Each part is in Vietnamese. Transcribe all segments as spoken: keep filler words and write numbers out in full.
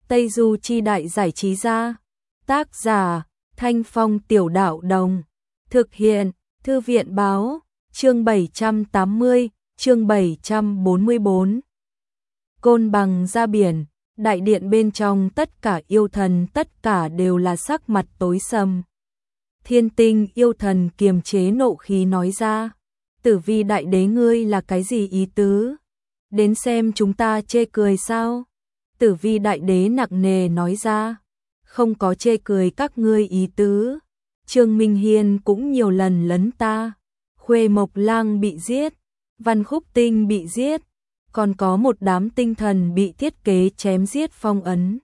Tây Du Chi Đại Giải Trí Gia. Tác giả Thanh Phong Tiểu Đạo Đồng. Thực hiện Thư viện Báo. Chương bảy trăm tám mươi, chương bảy trăm bốn mươi bốn. Côn Bằng ra biển, đại điện bên trong tất cả yêu thần tất cả đều là sắc mặt tối sầm. Thiên Tinh yêu thần kiềm chế nộ khí nói ra, Tử Vi đại đế ngươi là cái gì ý tứ? Đến xem chúng ta chê cười sao? Tử Vi đại đế nặng nề nói ra, không có chê cười các ngươi ý tứ. Trương Minh Hiên cũng nhiều lần lấn ta. Khuê Mộc Lang bị giết, Văn Khúc Tinh bị giết, còn có một đám tinh thần bị thiết kế chém giết phong ấn.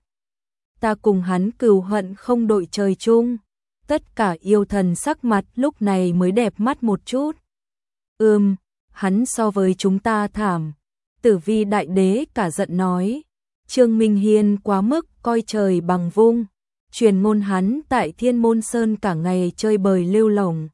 Ta cùng hắn cừu hận không đội trời chung. Tất cả yêu thần sắc mặt lúc này mới đẹp mắt một chút. Ừm, hắn so với chúng ta thảm. Tử Vi đại đế cả giận nói. Trương Minh Hiên quá mức coi trời bằng vung. Truyền ngôn hắn tại Thiên Môn Sơn cả ngày chơi bời lêu lổng.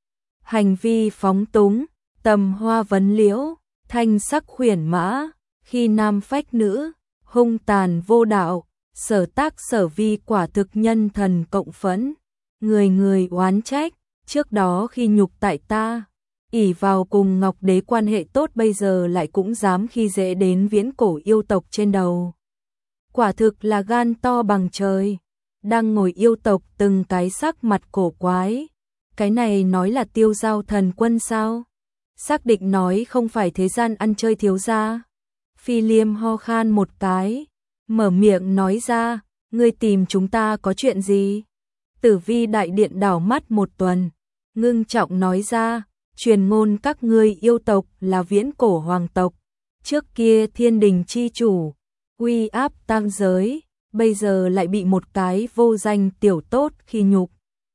Hành vi phóng túng, tầm hoa vấn liễu, thanh sắc khuyển mã, khi nam phách nữ, hung tàn vô đạo, sở tác sở vi quả thực nhân thần cộng phẫn. Người người oán trách, trước đó khi nhục tại ta, ỷ vào cùng Ngọc Đế quan hệ tốt bây giờ lại cũng dám khi dễ đến viễn cổ yêu tộc trên đầu. Quả thực là gan to bằng trời. Đang ngồi yêu tộc từng cái sắc mặt cổ quái. Cái này nói là Tiêu Giao thần quân sao? Xác định nói không phải thế gian ăn chơi thiếu gia. Phi Liêm ho khan một cái, mở miệng nói ra, ngươi tìm chúng ta có chuyện gì? Tử Vi đại điện đảo mắt một tuần, ngưng trọng nói ra, truyền ngôn các ngươi yêu tộc là viễn cổ hoàng tộc, trước kia thiên đình chi chủ, uy áp tam giới, bây giờ lại bị một cái vô danh tiểu tốt khi nhục.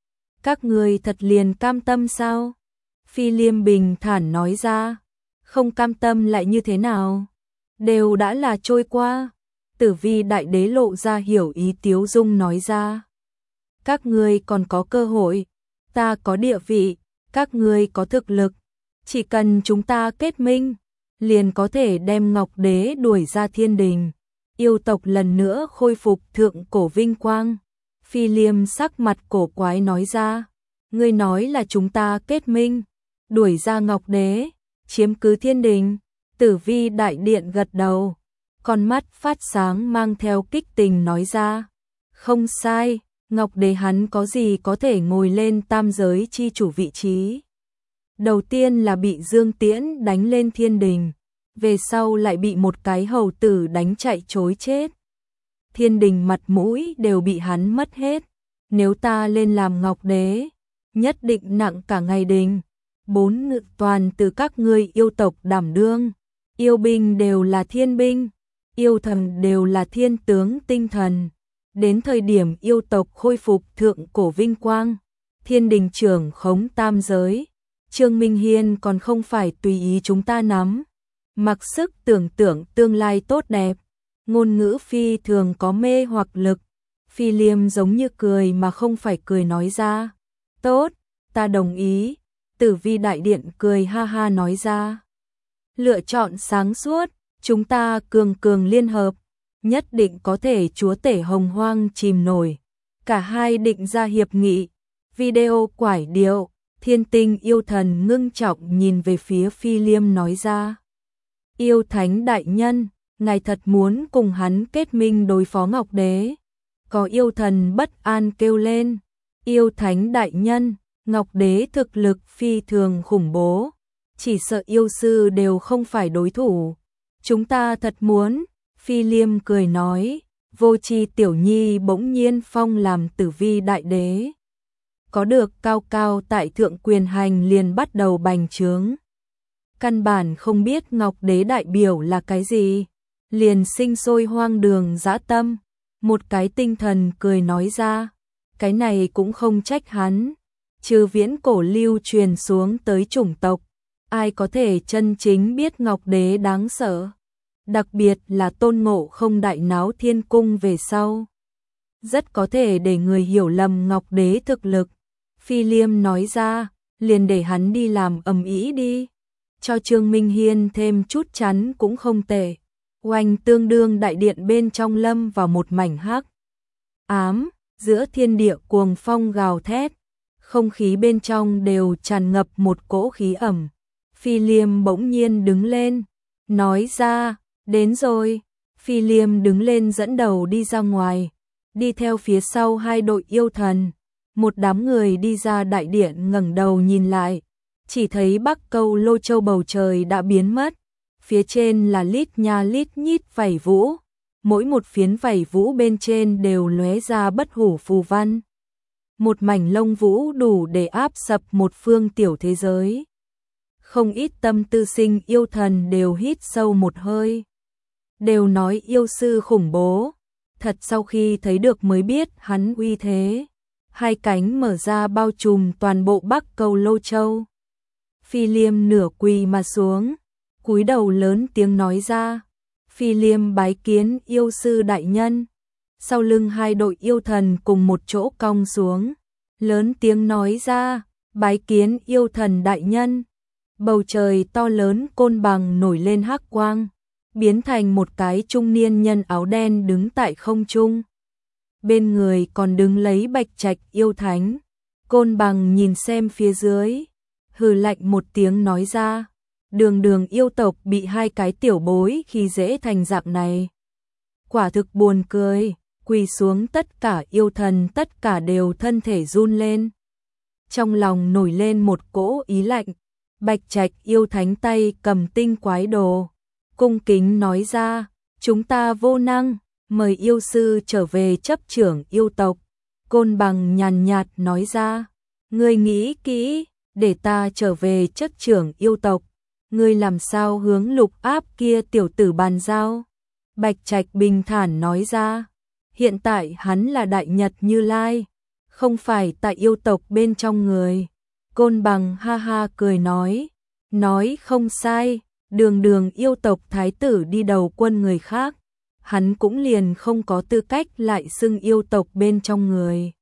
Các ngươi thật liền cam tâm sao? Phi Liêm bình thản nói ra, không cam tâm lại như thế nào? Đều đã là trôi qua. Tử Vi đại đế lộ ra hiểu ý tiếu dung nói ra. Các ngươi còn có cơ hội, ta có địa vị, các ngươi có thực lực. Chỉ cần chúng ta kết minh, liền có thể đem Ngọc Đế đuổi ra thiên đình. Yêu tộc lần nữa khôi phục thượng cổ vinh quang. Phi Liêm sắc mặt cổ quái nói ra, ngươi nói là chúng ta kết minh, đuổi ra Ngọc Đế, chiếm cứ thiên đình. Tử Vi đại điện gật đầu, con mắt phát sáng mang theo kích tình nói ra, không sai, Ngọc Đế hắn có gì có thể ngồi lên tam giới chi chủ vị trí. Đầu tiên là bị Dương Tiễn đánh lên thiên đình, về sau lại bị một cái hầu tử đánh chạy trối chết. Thiên đình mặt mũi đều bị hắn mất hết. Nếu ta lên làm Ngọc Đế, nhất định nặng cả ngày đình. Bốn ngự toàn từ các ngươi yêu tộc đảm đương. Yêu binh đều là thiên binh, yêu thần đều là thiên tướng tinh thần. Đến thời điểm yêu tộc khôi phục thượng cổ vinh quang, thiên đình trưởng khống tam giới, Trương Minh Hiên còn không phải tùy ý chúng ta nắm. Mặc sức tưởng tượng tương lai tốt đẹp, ngôn ngữ phi thường có mê hoặc lực. Phi Liêm giống như cười mà không phải cười nói ra. Tốt, ta đồng ý. Tử Vi đại điện cười ha ha nói ra. Lựa chọn sáng suốt, chúng ta cường cường liên hợp, nhất định có thể chúa tể hồng hoang chìm nổi. Cả hai định ra hiệp nghị. Video quải điệu, Thiên Tinh yêu thần ngưng trọng nhìn về phía Phi Liêm nói ra. Yêu Thánh đại nhân, ngài thật muốn cùng hắn kết minh đối phó Ngọc Đế? Có yêu thần bất an kêu lên. Yêu Thánh đại nhân, Ngọc Đế thực lực phi thường khủng bố, chỉ sợ yêu sư đều không phải đối thủ. Chúng ta thật muốn. Phi Liêm cười nói, vô tri tiểu nhi bỗng nhiên phong làm Tử Vi đại đế. Có được cao cao tại thượng quyền hành liền bắt đầu bành trướng. Căn bản không biết Ngọc Đế đại biểu là cái gì, liền sinh sôi hoang đường dã tâm. Một cái tinh thần cười nói ra, cái này cũng không trách hắn, trừ viễn cổ lưu truyền xuống tới chủng tộc, ai có thể chân chính biết Ngọc Đế đáng sợ. Đặc biệt là Tôn Ngộ Không đại náo thiên cung về sau, rất có thể để người hiểu lầm Ngọc Đế thực lực. Phi Liêm nói ra, liền để hắn đi làm ầm ĩ đi, cho Trương Minh Hiên thêm chút chắn cũng không tệ. Oanh, tương đương đại điện bên trong lâm vào một mảnh hắc ám, giữa thiên địa cuồng phong gào thét, không khí bên trong đều tràn ngập một cỗ khí ẩm. Phi Liêm bỗng nhiên đứng lên, nói ra, đến rồi. Phi Liêm đứng lên dẫn đầu đi ra ngoài, đi theo phía sau hai đội yêu thần. Một đám người đi ra đại điện, ngẩng đầu nhìn lại, chỉ thấy Bắc Câu Lô Châu bầu trời đã biến mất, phía trên là lít nha lít nhít vảy vũ, mỗi một phiến vảy vũ bên trên đều lóe ra bất hủ phù văn. Một mảnh lông vũ đủ để áp sập một phương tiểu thế giới. Không ít tâm tư sinh yêu thần đều hít sâu một hơi, đều nói yêu sư khủng bố, thật sau khi thấy được mới biết hắn uy thế. Hai cánh mở ra bao trùm toàn bộ Bắc Câu Lô Châu. Phi Liêm nửa quỳ mà xuống, cúi đầu lớn tiếng nói ra, Phi Liêm bái kiến yêu sư đại nhân. Sau lưng hai đội yêu thần cùng một chỗ cong xuống, lớn tiếng nói ra, bái kiến yêu thần đại nhân. Bầu trời to lớn côn bằng nổi lên hắc quang, biến thành một cái trung niên nhân áo đen đứng tại không trung. Bên người còn đứng lấy Bạch Trạch yêu thánh. Côn bằng nhìn xem phía dưới, hừ lạnh một tiếng nói ra, đường đường yêu tộc bị hai cái tiểu bối khi dễ thành dạng này. Quả thực buồn cười. Quỳ xuống tất cả yêu thần tất cả đều thân thể run lên. Trong lòng nổi lên một cỗ ý lạnh. Bạch Trạch yêu thánh tay cầm tinh quái đồ, cung kính nói ra, chúng ta vô năng, mời yêu sư trở về chấp trưởng yêu tộc. Côn bằng nhàn nhạt nói ra, ngươi nghĩ kỹ, để ta trở về chấp trưởng yêu tộc, ngươi làm sao hướng lục áp kia tiểu tử bàn giao. Bạch Trạch bình thản nói ra, hiện tại hắn là Đại Nhật Như Lai, không phải tại yêu tộc bên trong người. Côn bằng ha ha cười nói, nói không sai, đường đường yêu tộc thái tử đi đầu quân người khác, hắn cũng liền không có tư cách lại xưng yêu tộc bên trong người.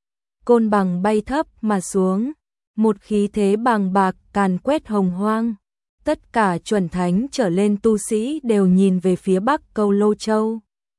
Côn bằng bay thấp mà xuống, một khí thế bàng bạc càn quét hồng hoang. Tất cả chuẩn thánh trở lên tu sĩ đều nhìn về phía Bắc Câu Lô Châu.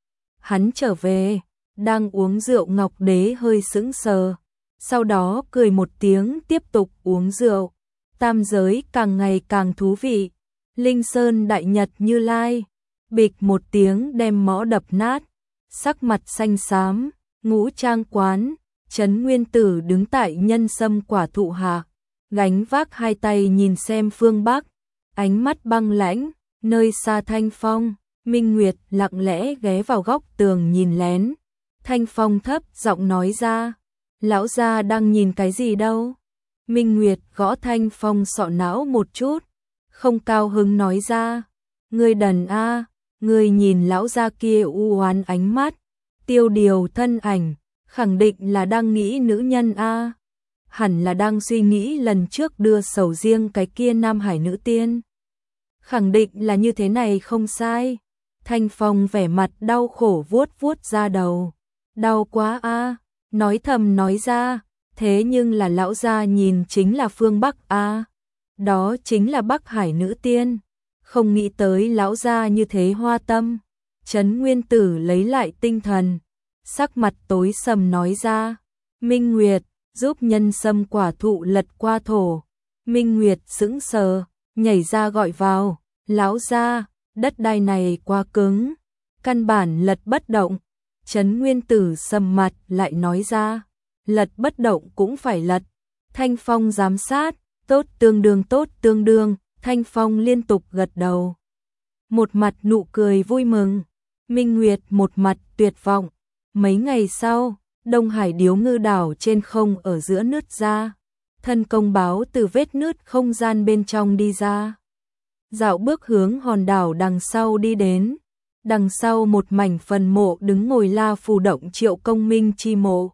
Hắn trở về, đang uống rượu Ngọc Đế hơi sững sờ, sau đó cười một tiếng tiếp tục uống rượu. Tam giới càng ngày càng thú vị. Linh Sơn Đại Nhật Như Lai, bịch một tiếng đem mõ đập nát, sắc mặt xanh xám, ngũ trang quán, Trấn Nguyên Tử đứng tại nhân sâm quả thụ hạ, gánh vác hai tay nhìn xem phương Bắc, ánh mắt băng lãnh. Nơi xa Thanh Phong, Minh Nguyệt lặng lẽ ghé vào góc tường nhìn lén. Thanh Phong thấp giọng nói ra, lão gia đang nhìn cái gì đâu? Minh Nguyệt gõ Thanh Phong sọ não một chút, không cao hứng nói ra, ngươi đần a, ngươi nhìn lão gia kia u oán ánh mắt, tiêu điều thân ảnh, khẳng định là đang nghĩ nữ nhân a, hẳn là đang suy nghĩ lần trước đưa sầu riêng cái kia Nam Hải nữ tiên. Khẳng định là như thế này không sai. Thanh Phong vẻ mặt đau khổ vuốt vuốt da đầu, đau quá a, nói thầm nói ra, thế nhưng là lão gia nhìn chính là phương Bắc a, đó chính là Bắc Hải nữ tiên, không nghĩ tới lão gia như thế hoa tâm. Trấn Nguyên Tử lấy lại tinh thần, sắc mặt tối sầm nói ra, Minh Nguyệt, giúp nhân sâm quả thụ lật qua thổ. Minh Nguyệt sững sờ, nhảy ra gọi vào, lão gia, đất đai này quá cứng, căn bản lật bất động. Trấn Nguyên Tử sầm mặt lại nói ra, lật bất động cũng phải lật. Thanh Phong giám sát, tốt tương đương tốt tương đương. Thanh Phong liên tục gật đầu, một mặt nụ cười vui mừng. Minh Nguyệt một mặt tuyệt vọng. Mấy ngày sau, Đông Hải điếu ngư đảo trên không ở giữa nứt ra, thân công báo từ vết nứt không gian bên trong đi ra, dạo bước hướng hòn đảo đằng sau đi đến. Đằng sau một mảnh phần mộ đứng ngồi La Phù Động Triệu Công Minh chi mộ,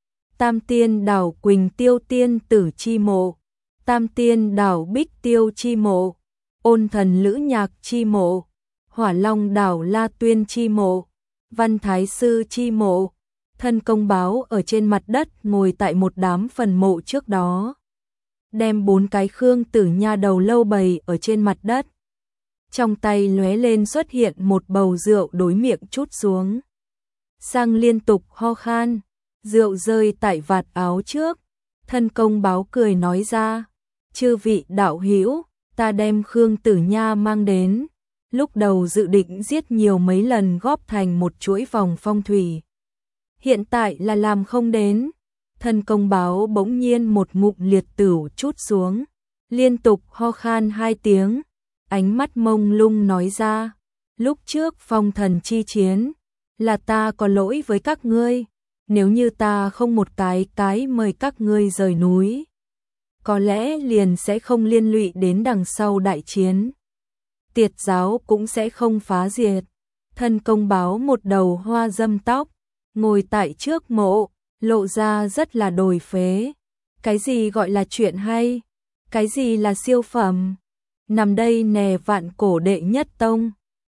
Tam Tiên đảo Quỳnh Tiêu Tiên Tử chi mộ, Tam Tiên đảo Bích Tiêu chi mộ, Ôn Thần Lữ Nhạc chi mộ, Hỏa Long đảo La Tuyên chi mộ, Văn Thái Sư chi mộ. Thân công báo ở trên mặt đất ngồi tại một đám phần mộ trước đó, đem bốn cái khương tử nha đầu lâu bày ở trên mặt đất. trong tay lóe lên xuất hiện một bầu rượu đối miệng trút xuống. Sang liên tục ho khan, rượu rơi tại vạt áo trước, thân công báo cười nói ra, chư vị đạo hữu, ta đem Khương Tử Nha mang đến, lúc đầu dự định giết nhiều mấy lần góp thành một chuỗi vòng phong thủy. Hiện tại là làm không đến, thân công báo bỗng nhiên một ngụm liệt tửu trút xuống, liên tục ho khan hai tiếng, ánh mắt mông lung nói ra, lúc trước phong thần chi chiến, là ta có lỗi với các ngươi, nếu như ta không một cái cái mời các ngươi rời núi, có lẽ liền sẽ không liên lụy đến đằng sau đại chiến. Tiệt giáo cũng sẽ không phá diệt. Thân công báo một đầu hoa dâm tóc, ngồi tại trước mộ, lộ ra rất là đồi phế. Cái gì gọi là chuyện hay? Cái gì là siêu phẩm? Nằm đây nè vạn cổ đệ nhất tông,